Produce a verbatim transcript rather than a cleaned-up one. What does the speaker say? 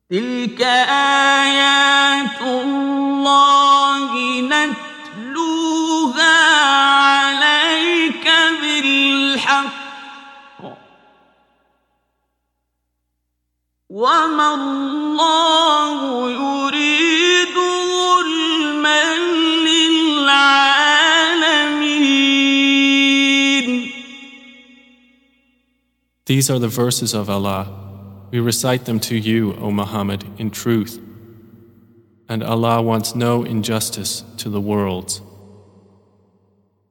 تلك آيات الله نتلوها عليك بالحق وما الله يريد ظلما للعالمين. These are the verses of Allah. We recite them to you, O Muhammad, in truth. And Allah wants no injustice to the worlds.